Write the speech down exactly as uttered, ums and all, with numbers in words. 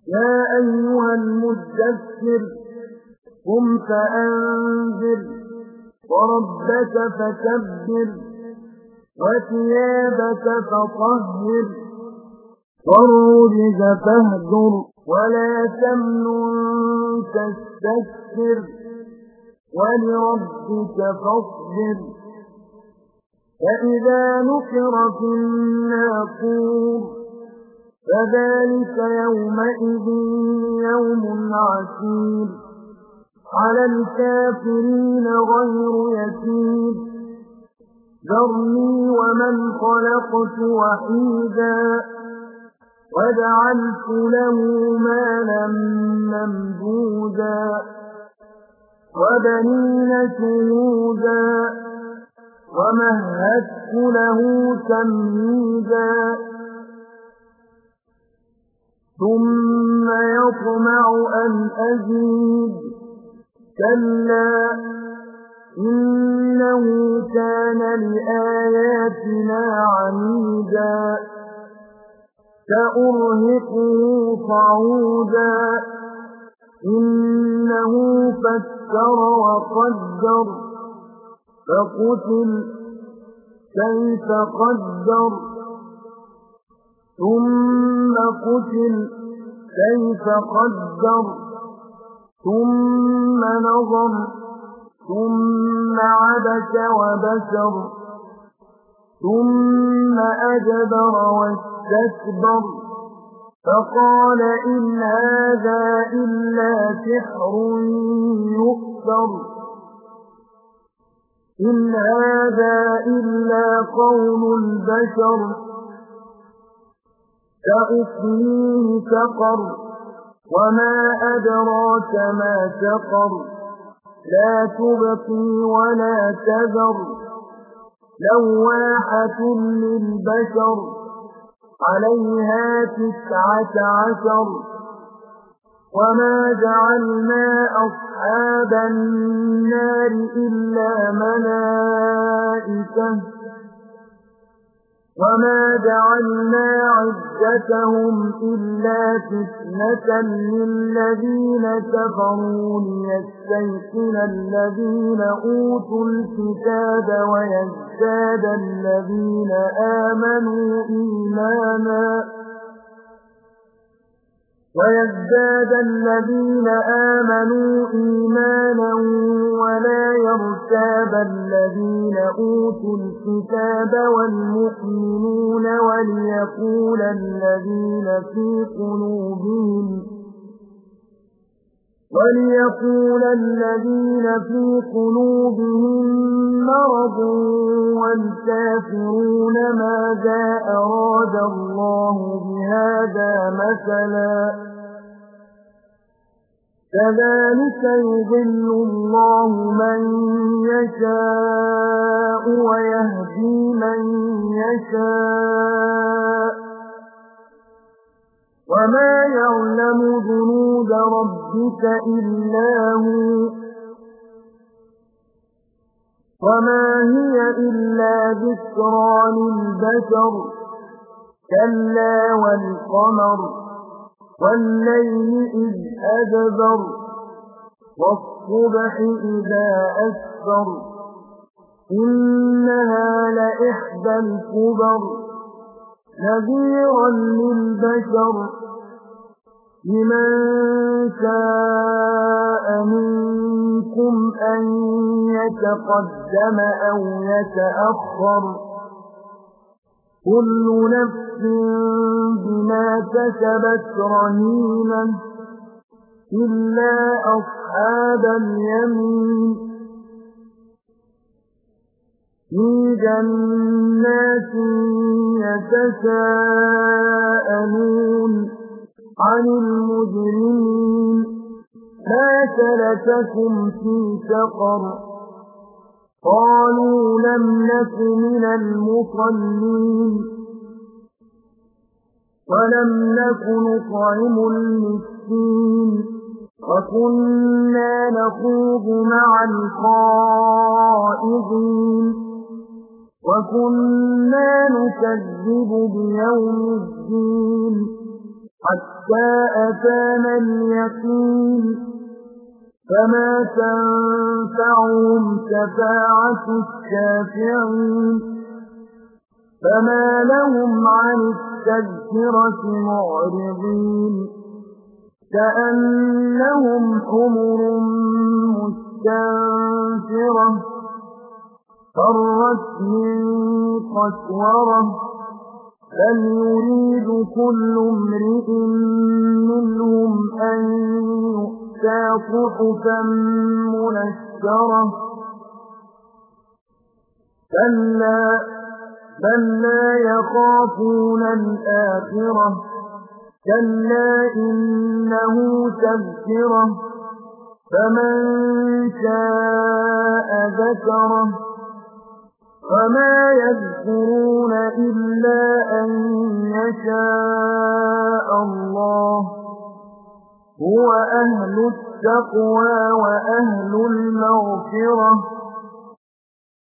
يا أيها المدثر قم فأنذر وربك فكبر وثيابك فطهر والرجز فاهجر ولا تمنن تستكثر ولربك فاصبر فإذا نقر في الناقور فذلك يومئذ يوم عسير على الكافرين غير يسير ذرني ومن خلقت وحيدا وجعلت له مالا ممدودا وبنين شهودا ومهدت له تمهيدا ثم يطمع أن أزيد كلا إنه كان لآياتنا عنيدا سأرهقه صعودا إنه فكر وقدر فقتل كيف قدر ثم قتل كيف قدر ثم نظر ثم عبس وبسر ثم أدبر واستكبر فقال إن هذا إلا سحر يؤثر إن هذا إلا قول البشر سأصليه سقر وما أدراك ما سقر لا تبقي ولا تذر لواحة للبشر عليها تسعة عشر وما جعلنا أصحاب النار إلا ملائكة وما جعلنا عدتهم إلا فتنة للذين كفروا ليستيقن الذين أوتوا الكتاب ويزداد الذين آمنوا إيمانا ويزداد الذين آمنوا إيمانا ولا يرتاب الذين أوتوا الكتاب والمؤمنون وليقول الذين في قلوبهم وليقول الذين في قلوبهم مرض والكافرون ماذا أراد الله بهذا مثلا كذلك يضل الله من يشاء ويهدي من يشاء وما يعلم جنود ربك إلا هو وما هي إلا ذكرى للبشر كلا والقمر والليل إذ أدبر والصبح إذا أسفر إنها لإحدى الكبر نذيرا للبشر لمن شاء منكم أن يتقدم أو يتأخر كل نفس بما كسبت رهينة إلا أصحاب اليمين في جنات يتساءلون عن المجرمين ما سلككم في سقر قالوا لم نك من المصلين ولم نك نطعم المسكين وكنا نخوض مع الخائضين وكنا نكذب بيوم الدين حتى أتانا اليقين فما تنفعهم شفاعة الشافعين فما لهم عن التذكرة معرضين كأنهم حمر مستنفرة فرت من قسورة بل يريد كل امرئ منهم أن يؤتى صحفا منشرة كلا بل لا يخافون الآخرة كلا إنه تذكرة فمن شاء ذكره وما يذكرون إلا أن يشاء الله هو أهل التقوى وأهل المغفرة